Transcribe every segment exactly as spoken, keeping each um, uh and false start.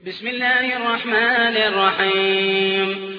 بسم الله الرحمن الرحيم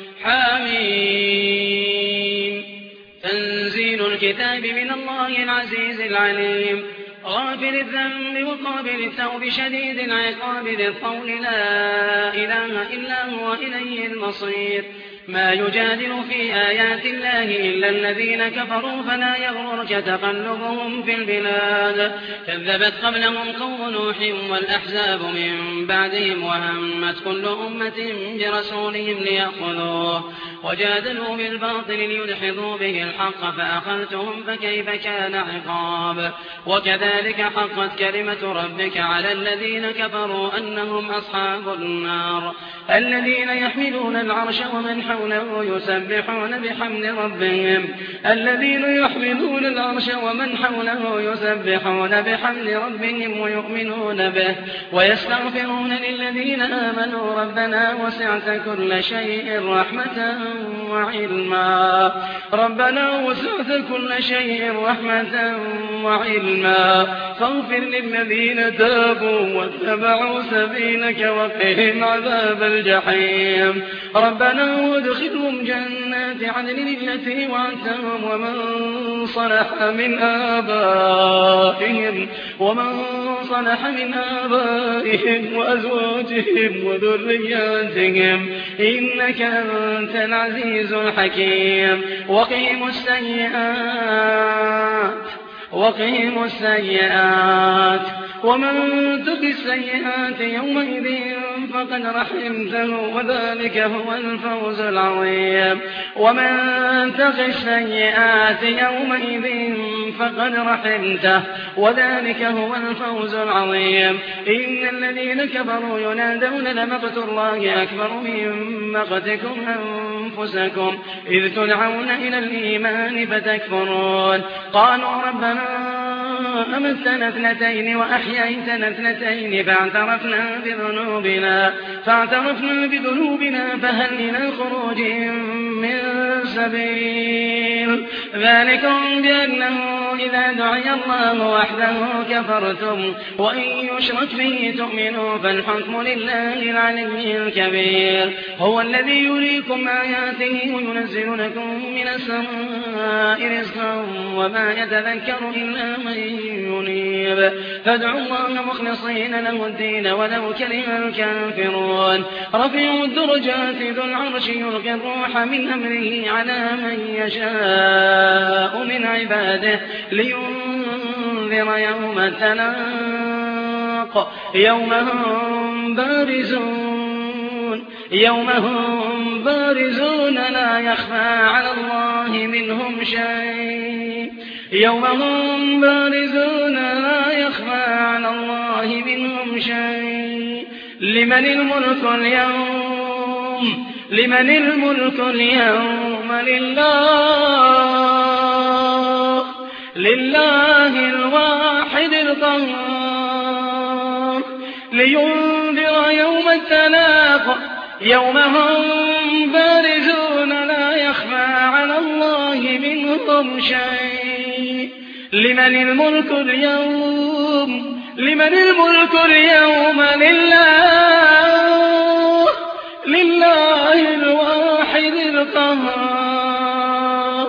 حميم تنزيل الكتاب من الله العزيز العليم غافر الذنب وقابل التوب شديد العقاب ذي الطول لا إله إلا هو إليه المصير ما يجادل في آيات الله إلا الذين كفروا فلا يغررك تقلبهم في البلاد كذبت قبلهم قوم نوح والأحزاب من بعدهم وهمت كل أمة برسولهم ليأخذوه وجادلوا بالباطل ليدحضوا به الحق فأخذتهم فكيف كان عقاب وكذلك حقت كلمة ربك على الذين كفروا أنهم أصحاب النار الذين يحملون العرش ومن حوله يسبحون بحمد ربهم الذين يحملون العرش ومن حوله يسبحون بحمد ربهم ويؤمنون به ويستغفرون للذين آمنوا ربنا وسعت كل شيء رحمة وعلما ربنا وسعت كل شيء رحمة وعلما فاغفر للذين تابوا واتبعوا سبيلك وقهم عذاب الجحيم ربنا وادخلهم جنات عدن التي وعدتهم ومن صلح من آبائهم ومن صلح من آبائهم وأزواجهم وذرياتهم إنك أنت العزيز الحكيم وقهم السيئات وقهم السيئات ومن تق السيئات يومئذ فقد رحمته وذلك هو الفوز العظيم ومن تق السيئات يومئذ فقد رحمته وذلك هو الفوز العظيم إن الذين كفروا ينادون لمقت الله أكبر من مقتكم أنفسكم إذ تدعون إلى الإيمان فتكفرون قالوا ربنا أمتنا اثنتين وأحييتنا اثنتين فاعترفنا بذنوبنا فاعترفنا بذنوبنا فهل إلى خروج من سبيل ذلكم بأنه إذا دعي الله وحده كفرتم وإن يشرك به تؤمنوا فالحكم لله العلي الكبير هو الذي يريكم آياته وينزل لكم من السماء رزقا وما يتذكر إلا من ينيب فادعوا الله مخلصين له الدين ولو كره الكافرون رفيع الدرجات ذو العرش يلقي الروح من أمره على من يشاء من عباده لينذر يوم التلاق يوم هم بارزون يوم هم بارزون لا يخفى على الله منهم شيء يوم هم بارزون لا يخفى على الله منهم شيء لمن الملك اليوم لمن الملك اليوم لله لله الواحد القهار لينذر يوم التلاق يوم هم بارزون لا يخفى على الله منهم شيء لمن الملك اليوم لمن الملك اليوم لله لله الواحد القهار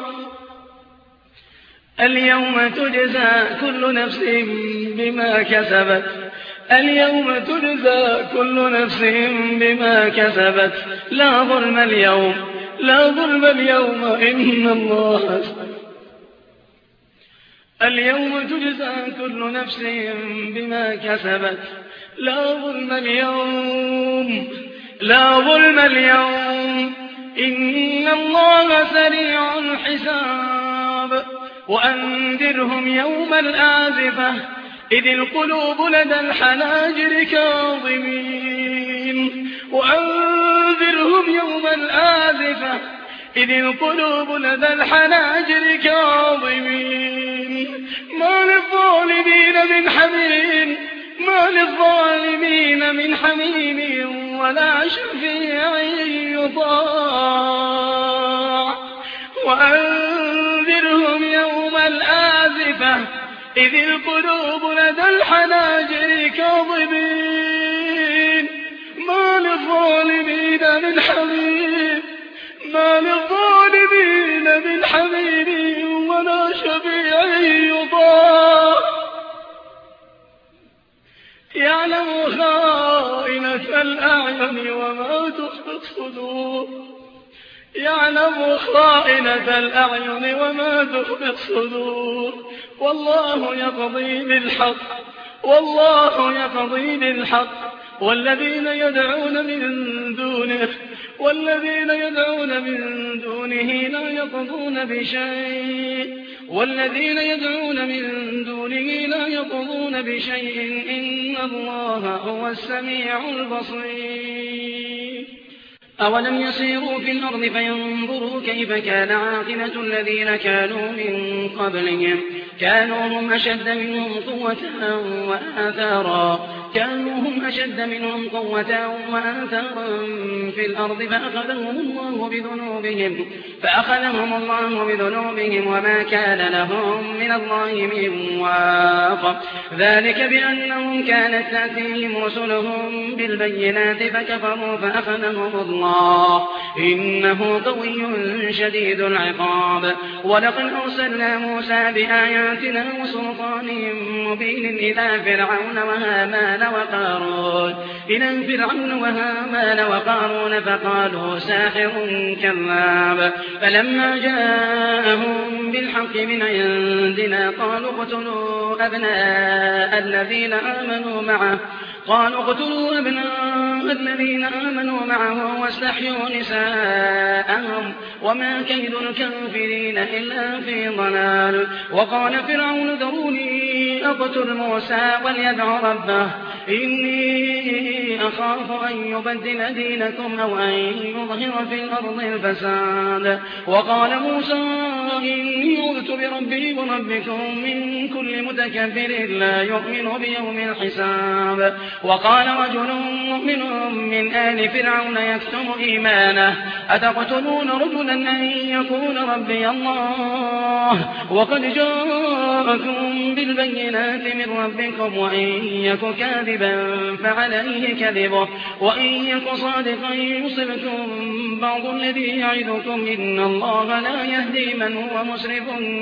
اليوم تجزى كل نفس بما كسبت اليوم تجزى كل نفس بما كسبت لا ظلم اليوم لا ظلم اليوم إن الله اليوم تجزى كل نفس بما كسبت لا ظلم اليوم لا ظلم اليوم إن الله سريع الحساب وأنذرهم يوم الآزفة إذ القلوب لدى الحناجر كاظمين وأنذرهم يوم الآزفة إذ القلوب لدى الحناجر كاظمين ما للظالمين من حميم ما للظالمين من حميم ولا شفيع يطاع وأنذرهم يوم الآزفة إذ القلوب لدى الحناجر كاظمين ما من حميم ما للظالمين من حميم ولا شفيع يطاع يعلم خائنة الأعين وما تخفي الصدور يعلم خائنة الأعين وما تخفي الصدور والله يقضي بالحق والله يقضي بالحق والذين يدعون من دونه والذين يدعون من دونه لا يقضون بشيء والذين يدعون من دونه لا يقضون بشيء إن الله هو السميع البصير أولم يسيروا في الأرض فينظروا كيف كان عاقبة الذين كانوا من قبلهم كانوا هم أشد منهم قوة وآثارا كانوا هم أشد منهم قوة وآثارا في الأرض فأخذهم الله بذنوبهم فأخذهم الله بذنوبهم وما كان لهم من الله من واق ذلك بأنهم كانت تأتيهم رسلهم بالبينات فكفروا فأخذهم الله إنه قوي شديد العقاب ولقد أرسلنا موسى بآياتنا وسلطان مبين إلى فرعون وهامان وقارون إلى فرعون وهامان وقارون فقالوا ساحر كذاب فلما جاءهم بالحق من عندنا قالوا اقتلوا أبناء الذين آمنوا معه قالوا اقتلوا أبناء الذين آمنوا معه واستحيوا نساءهم وما كيد الكافرين إلا في ضلال وقال فرعون ذروني أقتل موسى وليدع ربه إني أخاف أن يبدل دينكم أو أن يظهر في الأرض الفساد وقال موسى إني عذت بربي وربكم من كل متكبر لا يؤمن بيوم الحساب وقال رجل مؤمن من آل فرعون يكتم إيمانه أتقتلون رجلا أن يقول ربي الله وقد جاءكم بالبينات من ربكم وإن يك كاذبا فعليه كذبه وإن يك صادقا يصبكم بعض الذي يعدكم إن الله لا يهدي من هو مسرف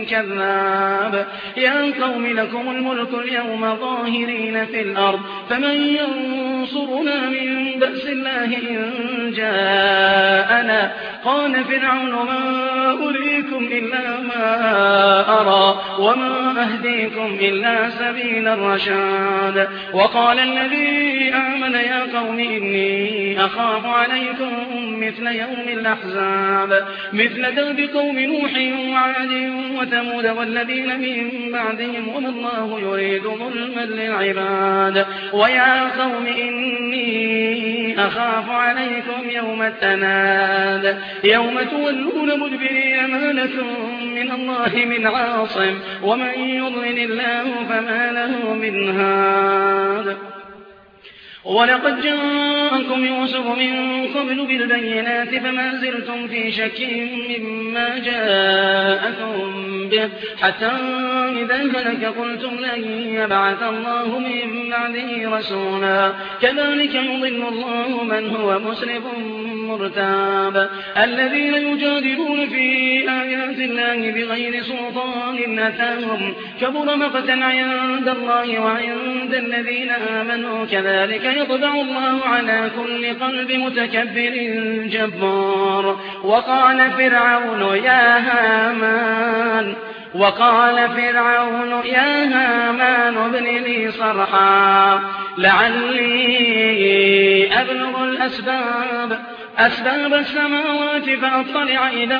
كذاب يا قوم لكم الملك اليوم ظاهرين في الأرض فمن ينصرنا من بأس الله إن جاءنا قال فرعون ما أريكم إلا ما أرى وما أهديكم إلا سبيل الرشاد وقال الذي آمن يا قوم إني أخاف عليكم مثل يوم الأحزاب مثل داب قوم نوح وعاد وثمود والذين من بعدهم وما الله يريد ظلما للعباد ويا قوم إني أخاف عليكم يوم التناد يوم تولون مدبرين ما لكم من الله من عاصم ومن يضلل الله فما له من هاد ولقد جاءكم يوسف من قبل بالبينات فما زلتم في شك مما جاءكم به حتى إذا هلك قلتم لن يبعث الله من بعده رسولا كذلك يضل الله من هو مسرف مرتاب الذين يجادلون في آيات الله بغير سلطان أتاهم كبر مقتا عند الله وعند الذين آمنوا كذلك يطبع الله على كل قلب متكبر جبار وقال فرعون يا هامان وقال فرعون يا هامان ابن لي صرحا لعلي أبلغ الأسباب أسباب السماوات فأطلع إلى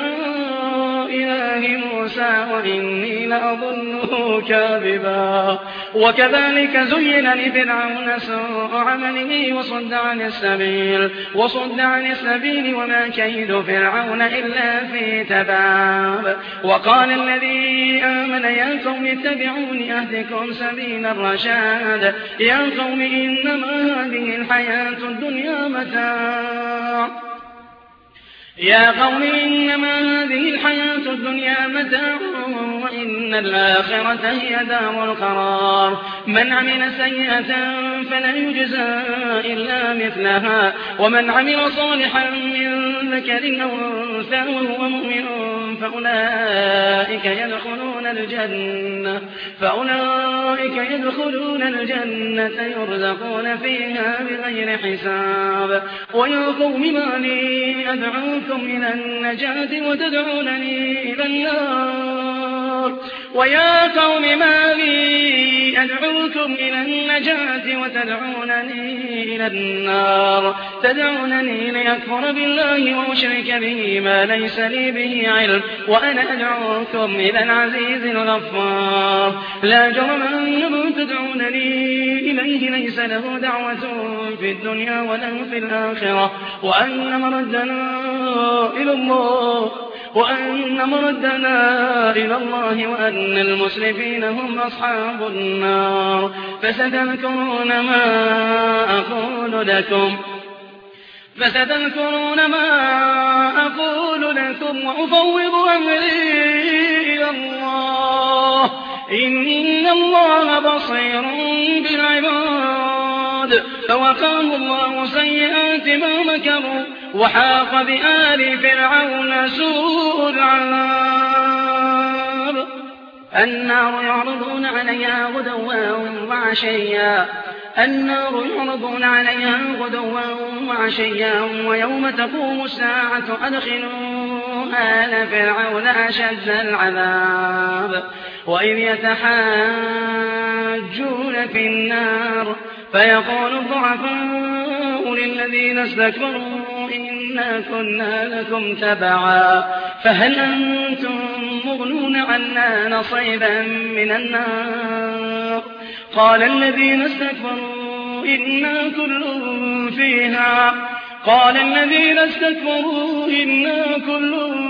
إله موسى وإني لأظنه كاذبا وكذلك زين لفرعون سوء عمله وصد عن السبيل وصد عن السبيل وما كيد فرعون إلا في تباب وقال الذي آمن يا قوم اتبعوني أهدكم سبيل الرشاد يا قوم إنما هذه الحياة الدنيا متاع يا قوم إنما هذه الحياة الدنيا متاع وإن الآخرة هي دار القرار. من عمل سيئة فلا يجزى إلا مثلها ومن عمل صالحا من ذكر أو أنثى وهو مؤمن فأولئك يدخلون الجنة فأولئك يدخلون الجنة يرزقون فيها بغير حساب. ويا قوم ما لي أدعوكم إلى النجاة وتدعونني إلى النار ويا قوم ما لي أدعوكم إلى النجاة وتدعونني إلى النار تدعونني لأكفر بالله وأشرك به ما ليس لي به علم وأنا أدعوكم إلى العزيز الغفار. لا جرم أنما تدعونني إليه ليس له دعوة في الدنيا ولا في الآخرة وأن مردنا إلى الله وأن مردنا إلى الله وأن المسرفين هم أصحاب النار. فستذكرون ما أقول لكم فستذكرون ما أقول لكم وأفوض أمري إلى الله إن الله بصير بالعباد. فوقاه الله سيئات ما مكروا وحاق بآل فرعون سوء العذاب. النار يعرضون عليها غدوا وعشيا النار يعرضون عليها غدوا وعشيا ويوم تقوم الساعة أدخلوا آل فرعون أشد العذاب. وإذ يتحاجون في النار فيقول الضعفاء للذين استكبروا إنا كنا لكم تبعا فهل أنتم مغنون عنا نصيبا من النار. قال الذين استكبروا إنا كل فيها قال الذين استكبروا إنا كل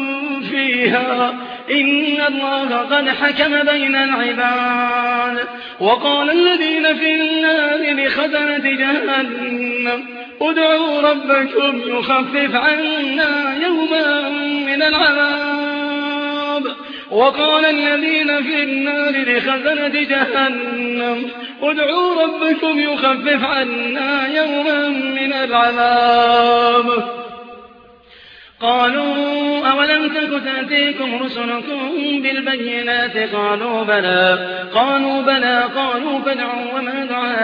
فيها إن الله قد حكم بين العباد. وقال الذين في النار لخزنة جهنم ادعوا ربكم يخفف عنا يوما من العذاب. وقال الذين في النار لخزنة جهنم ادعوا ربكم يخفف عنا يوما من العذاب. قالوا أولم تك تأتيكم رسلكم بالبينات قالوا بلى قالوا بلى قالوا فادعوا وما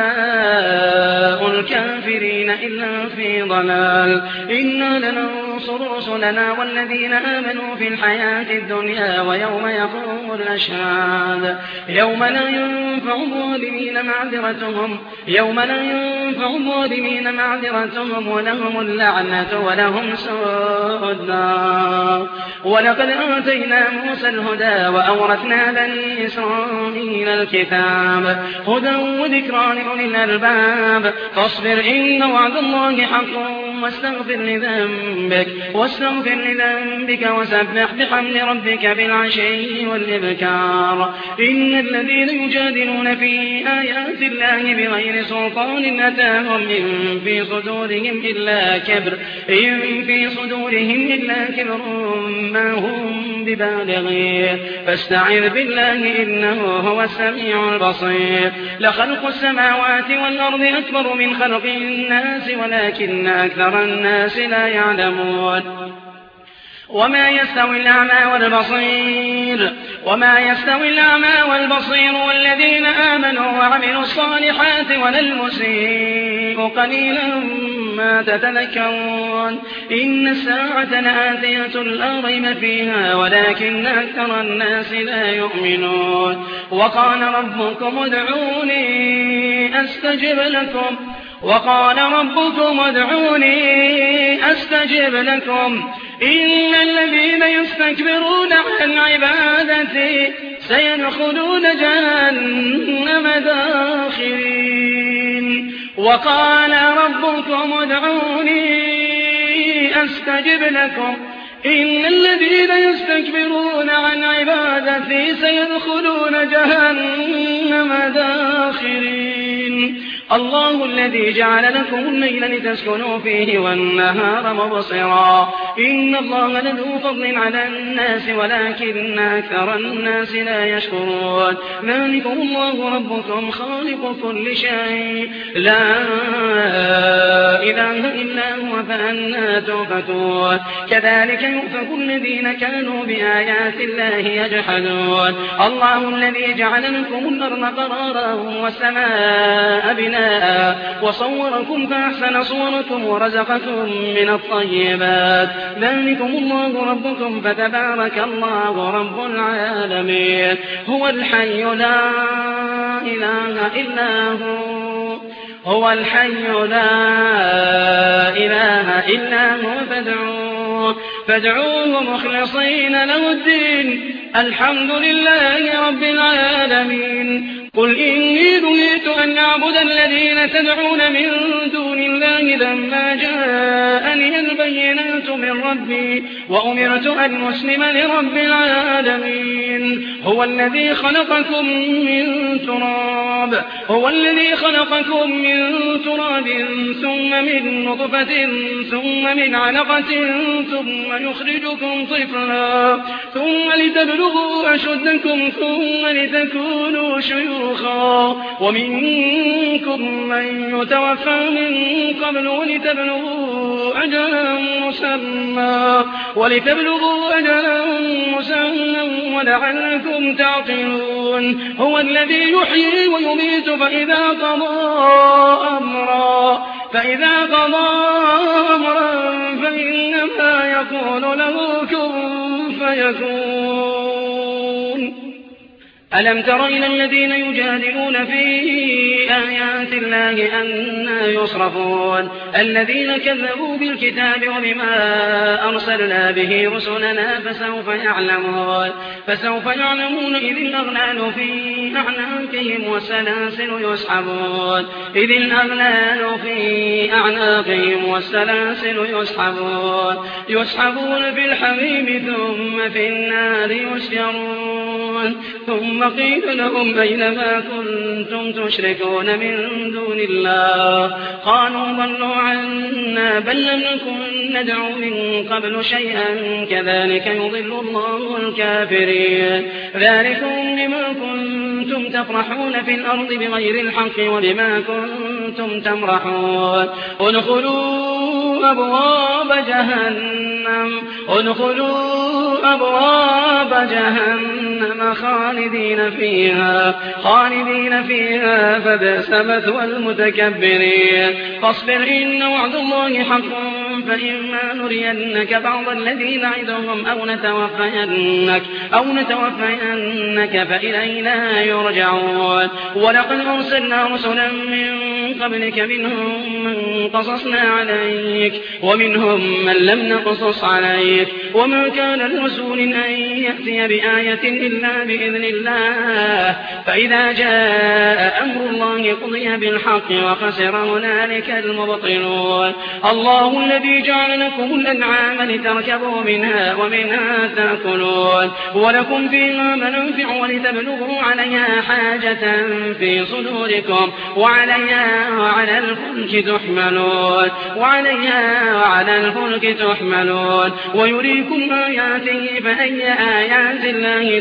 دعاء الكافرين إلا في ضلال. إنا لننصر رسلنا والذين آمنوا في الحياة الدنيا ويوم يقوم الأشهاد يوم لا ينفع الظالمين معذرتهم يوم لا ينفع الظالمين معذرتهم ولهم اللعنة ولهم سوء الدار. ولقد آتينا موسى الهدى وأورثنا بني إسرائيل الكتاب هدى وذكرى لأولي الألباب. فاصبر إن وعد الله حق واستغفر لذنبك واستغفر لذنبك وسبح بحمد ربك بالعشي والإبكار. إن الذين يجادلون في آيات الله بغير سلطان أتاهم إن في صدورهم إلا كبر إن في صدورهم إلا كبر ما هم ببالغيه فاستعذ بالله إنه هو السميع البصير. لخلق السماوات والأرض أكبر من خلق الناس ولكن أكثر الناس لا يعلمون. وما يستوي الأعمى والبصير وما يستوي الأعمى والبصير والذين آمنوا وعملوا الصالحات ولا المسيء قليلا ما تتذكرون. إن الساعة لآتية لا ريب فيها ولكن أكثر الناس لا يؤمنون. وقال ربكم ادعوني أستجب لكم وقال ربكم ادعوني أستجب لكم إن الذين يستكبرون عن عبادتي سيدخلون جهنم داخرين. وقال ربكم ادعوني أستجب لكم إن الذين يستكبرون عن عبادتي سيدخلون جهنم داخرين. الله الذي جعل لكم الليل لتسكنوا فيه والنهار مبصرا إن الله لذو فضل على الناس ولكن أكثر الناس لا يشكرون ذلكم الله ربكم خالق كل شيء لا إله إلا هو فأنى تؤفكون كذلك يؤفك الذين كانوا بآيات الله يجحدون الله الذي جعل لكم الأرض قرارا والسماء بناء وصوركم فأحسن صوركم ورزقكم من الطيبات ذلكم الله ربكم فتبارك الله رب العالمين هو الحي لا إله إلا هو هو الحي لا إله إلا هو فادعوه فادعوه مخلصين له الدين الحمد لله رب العالمين قل إني نهيت أن أعبد الذين تدعون من دون الله لما جاءني البينات من ربي وأمرت أن أسلم لرب العالمين هو الذي خلقكم من تراب هو الذي خلقكم من تراب ثم من نطفة ثم من علقة ثم يخرجكم طفلا ثم لتبلغوا أشدكم ثم لتكونوا شيوخا ومنكم من يتوفى من قبل ولتبلغوا أجلا مسمى ولتبلغوا أجلا مسمى ولعلكم تعقلون هو الذي يحيي ويميت فإذا قضى أمرا فإذا قضى أمرا فإنما يقول له كن فيكون ألم تر إلى الذين يجادلون في آيات الله أنى يصرفون الذين كذبوا بالكتاب وبما أرسلنا به رسلنا فسوف يعلمون فسوف يعلمون إذ الأغلال في أعناقهم والسلاسل يسحبون إذ الأغلال في أعناقهم والسلاسل يسحبون يسحبون في الحميم ثم في النار يسجرون ثم قيل لهم أينما كنتم تشركون من دون الله قالوا ضلوا عنا بل لم نكن ندعو من قبل شيئا كذلك يضل الله الكافرين ذلكم بما كنتم تفرحون في الأرض بغير الحق وبما كنتم تمرحون ادخلوا أبواب جهنم ادخلوا أبواب جهنم خالدين فيها خالدين فيها فبئس مثوى المتكبرين فاصبر إن وعد الله حق فإما نرينك بعض الذي نعدهم أو نتوفينك أو نتوفينك فإلينا يرجعون ولقد أرسلنا رسلا من قبلك منهم من قصصنا عليك ومنهم من لم نقصص عليك وما كان الرسول أن يأتي بآية إلا بإذن الله فإذا جاء أمر الله قضي بالحق وخسر هنالك المبطلون الله الذي جعل لكم الأنعام لتركبوا منها ومنها تأكلون ولكم فيها منافع ولتبلغوا عليها حاجة في صدوركم وعليها وعلى الفلك تحملون وعليها وعلى الفلك تحملون ويريكم آياته فأي آيات الله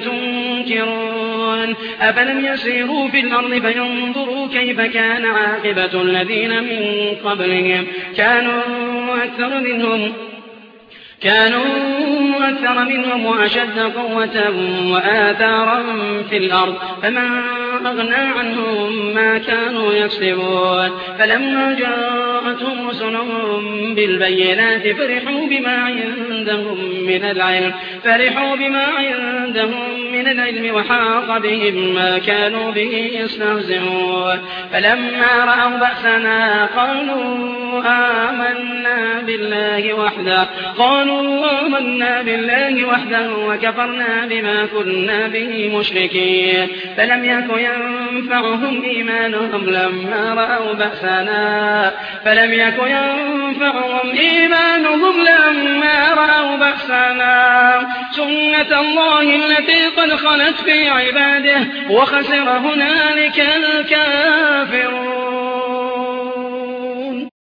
تنكرون أفلم يسيروا في الأرض فينظروا كيف كان عاقبة الذين من قبلهم كانوا أكثر منهم كانوا أكثر منهم وأشد قوة وآثارا في الأرض فما أغنى عنهم ما كانوا يكسبون فلما جاءتهم رسلهم بالبينات فرحوا بما عندهم من العلم فرحوا بما عندهم من العلم وحاق بهم ما كانوا به يستهزئون فلما رأوا بأسنا قالوا آمنا بالله وحده قالوا آمنا بالله وحده وكفرنا بما كنا به مشركين فلم يك ينفعهم إيمانهم لما رأوا بأسنا فلم يك ينفعهم إيمانهم لما رأوا بأسنا سنة الله التي قد خلت في عباده وخسر هنالك الكافرون